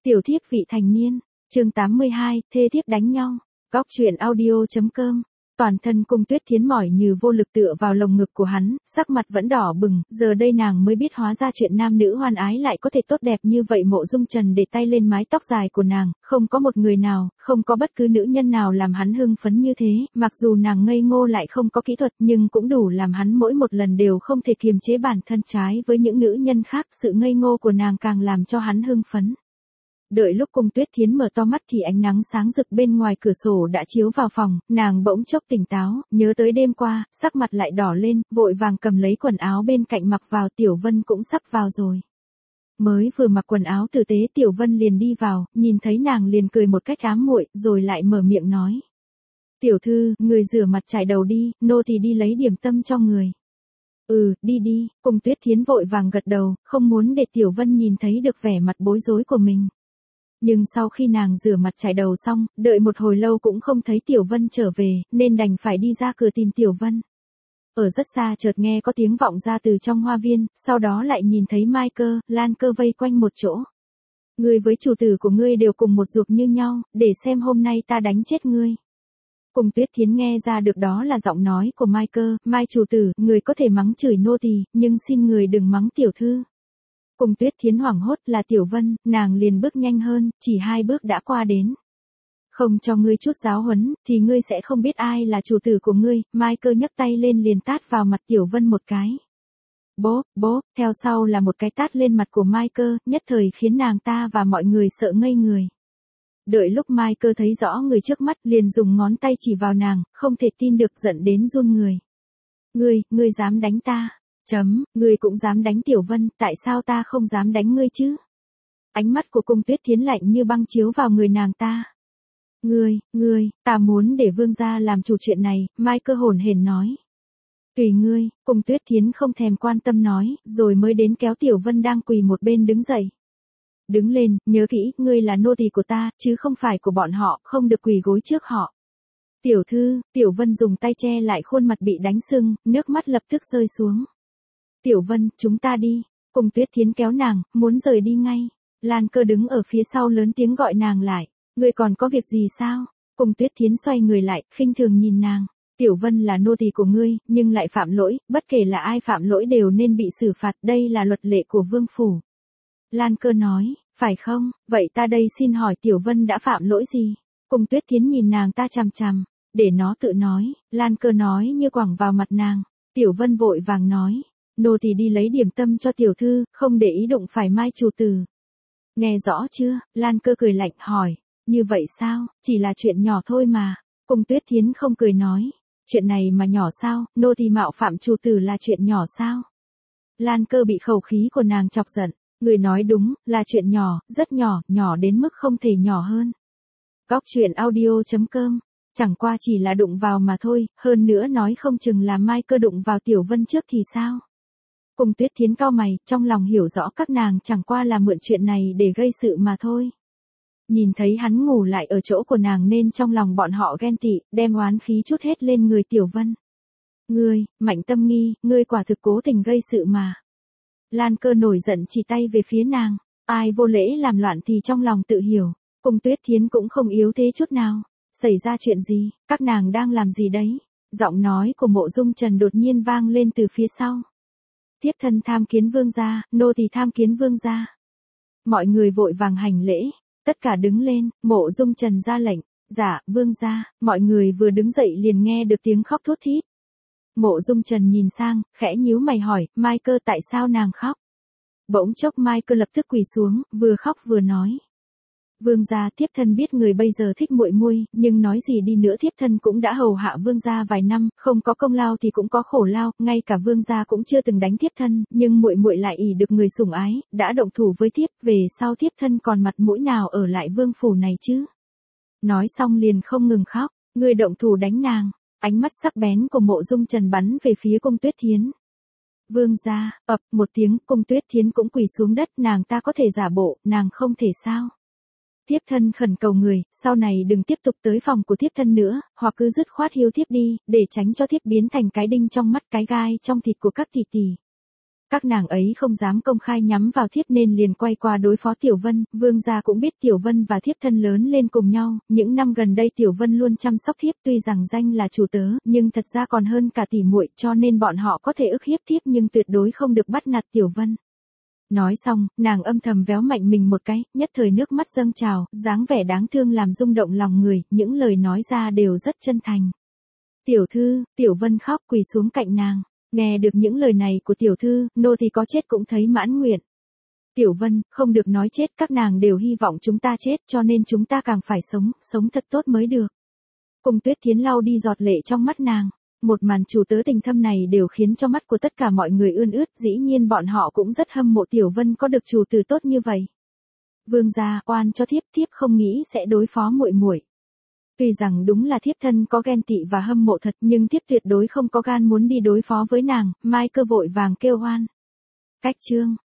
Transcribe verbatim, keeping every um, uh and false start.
Tiểu thiếp vị thành niên, chương tám mươi hai, thê thiếp đánh nhau. Góc truyện audio.com. Toàn thân Cung Tuyết Thiến mỏi như vô lực tựa vào lồng ngực của hắn, sắc mặt vẫn đỏ bừng, giờ đây nàng mới biết hóa ra chuyện nam nữ hoan ái lại có thể tốt đẹp như vậy. Mộ Dung Trần để tay lên mái tóc dài của nàng, không có một người nào, không có bất cứ nữ nhân nào làm hắn hưng phấn như thế, mặc dù nàng ngây ngô lại không có kỹ thuật nhưng cũng đủ làm hắn mỗi một lần đều không thể kiềm chế bản thân. Trái với những nữ nhân khác, sự ngây ngô của nàng càng làm cho hắn hưng phấn. Đợi lúc Cung Tuyết Thiến mở to mắt thì ánh nắng sáng rực bên ngoài cửa sổ đã chiếu vào phòng, nàng bỗng chốc tỉnh táo, nhớ tới đêm qua, sắc mặt lại đỏ lên, vội vàng cầm lấy quần áo bên cạnh mặc vào. Tiểu Vân cũng sắp vào rồi. Mới vừa mặc quần áo tử tế, Tiểu Vân liền đi vào, nhìn thấy nàng liền cười một cách ám muội, rồi lại mở miệng nói: "Tiểu thư, người rửa mặt chải đầu đi, nô tỳ đi lấy điểm tâm cho người." "Ừ, đi đi." Cung Tuyết Thiến vội vàng gật đầu, không muốn để Tiểu Vân nhìn thấy được vẻ mặt bối rối của mình. Nhưng sau khi nàng rửa mặt chải đầu xong, đợi một hồi lâu cũng không thấy Tiểu Vân trở về, nên đành phải đi ra cửa tìm Tiểu Vân. Ở rất xa chợt nghe có tiếng vọng ra từ trong hoa viên, sau đó lại nhìn thấy Mai Cơ, Lan Cơ vây quanh một chỗ. "Ngươi với chủ tử của ngươi đều cùng một ruột như nhau, để xem hôm nay ta đánh chết ngươi." Cung Tuyết Thiến nghe ra được đó là giọng nói của Mai Cơ. "Mai chủ tử, người có thể mắng chửi nô tỳ, nhưng xin người đừng mắng tiểu thư." Cung Tuyết Thiến hoảng hốt là Tiểu Vân, nàng liền bước nhanh hơn, chỉ hai bước đã qua đến. "Không cho ngươi chút giáo huấn, thì ngươi sẽ không biết ai là chủ tử của ngươi." Mai Cơ nhấc tay lên liền tát vào mặt Tiểu Vân một cái. Bốp, bốp, theo sau là một cái tát lên mặt của Mai Cơ, nhất thời khiến nàng ta và mọi người sợ ngây người. Đợi lúc Mai Cơ thấy rõ người trước mắt, liền dùng ngón tay chỉ vào nàng, không thể tin được, giận đến run người. "Ngươi, ngươi dám đánh ta? Chấm, ngươi cũng dám đánh Tiểu Vân, tại sao ta không dám đánh ngươi chứ?" Ánh mắt của Cung Tuyết Thiến lạnh như băng chiếu vào người nàng ta. "Ngươi, ngươi, ta muốn để vương gia làm chủ chuyện này." Mai Cơ hồn hển nói. "Tùy ngươi." Cung Tuyết Thiến không thèm quan tâm nói, rồi mới đến kéo Tiểu Vân đang quỳ một bên đứng dậy. "Đứng lên, nhớ kỹ, ngươi là nô tỳ của ta, chứ không phải của bọn họ, không được quỳ gối trước họ." "Tiểu thư." Tiểu Vân dùng tay che lại khuôn mặt bị đánh sưng, nước mắt lập tức rơi xuống. "Tiểu Vân, chúng ta đi." Cung Tuyết Thiến kéo nàng, muốn rời đi ngay. Lan Cơ đứng ở phía sau lớn tiếng gọi nàng lại. "Ngươi còn có việc gì sao?" Cung Tuyết Thiến xoay người lại, khinh thường nhìn nàng. "Tiểu Vân là nô tỳ của ngươi, nhưng lại phạm lỗi, bất kể là ai phạm lỗi đều nên bị xử phạt, đây là luật lệ của vương phủ." Lan Cơ nói. "Phải không, vậy ta đây xin hỏi Tiểu Vân đã phạm lỗi gì?" Cung Tuyết Thiến nhìn nàng ta chằm chằm. "Để nó tự nói." Lan Cơ nói như quẳng vào mặt nàng. Tiểu Vân vội vàng nói. "Nô tỳ đi lấy điểm tâm cho tiểu thư, không để ý đụng phải Mai chủ tử." "Nghe rõ chưa?" Lan Cơ cười lạnh hỏi. "Như vậy sao, chỉ là chuyện nhỏ thôi mà." Cung Tuyết Thiến không cười nói. "Chuyện này mà nhỏ sao, nô tỳ mạo phạm chủ tử là chuyện nhỏ sao?" Lan Cơ bị khẩu khí của nàng chọc giận. "Người nói đúng, là chuyện nhỏ, rất nhỏ, nhỏ đến mức không thể nhỏ hơn." Góc truyện audio.com. Chẳng qua chỉ là đụng vào mà thôi, hơn nữa nói không chừng là Mai Cơ đụng vào Tiểu Vân trước thì sao? Cung Tuyết Thiến cau mày, trong lòng hiểu rõ các nàng chẳng qua là mượn chuyện này để gây sự mà thôi. Nhìn thấy hắn ngủ lại ở chỗ của nàng nên trong lòng bọn họ ghen tị, đem oán khí chút hết lên người Tiểu Vân. "Ngươi, Mạnh Tâm Nghi, ngươi quả thực cố tình gây sự mà." Lan Cơ nổi giận chỉ tay về phía nàng. Ai vô lễ làm loạn thì trong lòng tự hiểu. Cung Tuyết Thiến cũng không yếu thế chút nào. "Xảy ra chuyện gì, các nàng đang làm gì đấy?" Giọng nói của Mộ Dung Trần đột nhiên vang lên từ phía sau. "Thiếp thân tham kiến vương gia, nô tỳ tham kiến vương gia." Mọi người vội vàng hành lễ, tất cả đứng lên. Mộ Dung Trần ra lệnh. "Dạ, vương gia." Mọi người vừa đứng dậy liền nghe được tiếng khóc thút thít. Mộ Dung Trần nhìn sang, khẽ nhíu mày hỏi, "Mai Cơ tại sao nàng khóc?" Bỗng chốc Mai Cơ lập tức quỳ xuống, vừa khóc vừa nói. "Vương gia, thiếp thân biết người bây giờ thích muội muội, nhưng nói gì đi nữa thiếp thân cũng đã hầu hạ vương gia vài năm, không có công lao thì cũng có khổ lao, ngay cả vương gia cũng chưa từng đánh thiếp thân, nhưng muội muội lại ỷ được người sủng ái, đã động thủ với thiếp, về sau thiếp thân còn mặt mũi nào ở lại vương phủ này chứ?" Nói xong liền không ngừng khóc. "Ngươi động thủ đánh nàng." Ánh mắt sắc bén của Mộ Dung Trần bắn về phía Cung Tuyết Thiến. "Vương gia." Ập một tiếng, Cung Tuyết Thiến cũng quỳ xuống đất. Nàng ta có thể giả bộ, nàng không thể sao? "Thiếp thân khẩn cầu người, sau này đừng tiếp tục tới phòng của thiếp thân nữa, hoặc cứ dứt khoát hiêu thiếp đi, để tránh cho thiếp biến thành cái đinh trong mắt, cái gai trong thịt của các tỷ tỷ." Các nàng ấy không dám công khai nhắm vào thiếp nên liền quay qua đối phó Tiểu Vân, vương gia cũng biết Tiểu Vân và thiếp thân lớn lên cùng nhau, những năm gần đây Tiểu Vân luôn chăm sóc thiếp tuy rằng danh là chủ tớ, nhưng thật ra còn hơn cả tỷ muội cho nên bọn họ có thể ức hiếp thiếp nhưng tuyệt đối không được bắt nạt Tiểu Vân. Nói xong, nàng âm thầm véo mạnh mình một cái, nhất thời nước mắt dâng trào, dáng vẻ đáng thương làm rung động lòng người, những lời nói ra đều rất chân thành. Tiểu thư, Tiểu Vân khóc quỳ xuống cạnh nàng. Nghe được những lời này của tiểu thư, nô thì có chết cũng thấy mãn nguyện. Tiểu Vân, không được nói chết, các nàng đều hy vọng chúng ta chết cho nên chúng ta càng phải sống, sống thật tốt mới được. Cùng Tuyết Thiến lau đi giọt lệ trong mắt nàng. Một màn chủ tớ tình thâm này đều khiến cho mắt của tất cả mọi người ươn ướt, dĩ nhiên bọn họ cũng rất hâm mộ Tiểu Vân có được chủ tử tốt như vậy. Vương gia, oan cho thiếp, thiếp không nghĩ sẽ đối phó muội muội. Tuy rằng đúng là thiếp thân có ghen tị và hâm mộ thật nhưng thiếp tuyệt đối không có gan muốn đi đối phó với nàng, Mai Cơ vội vàng kêu oan. Cách chương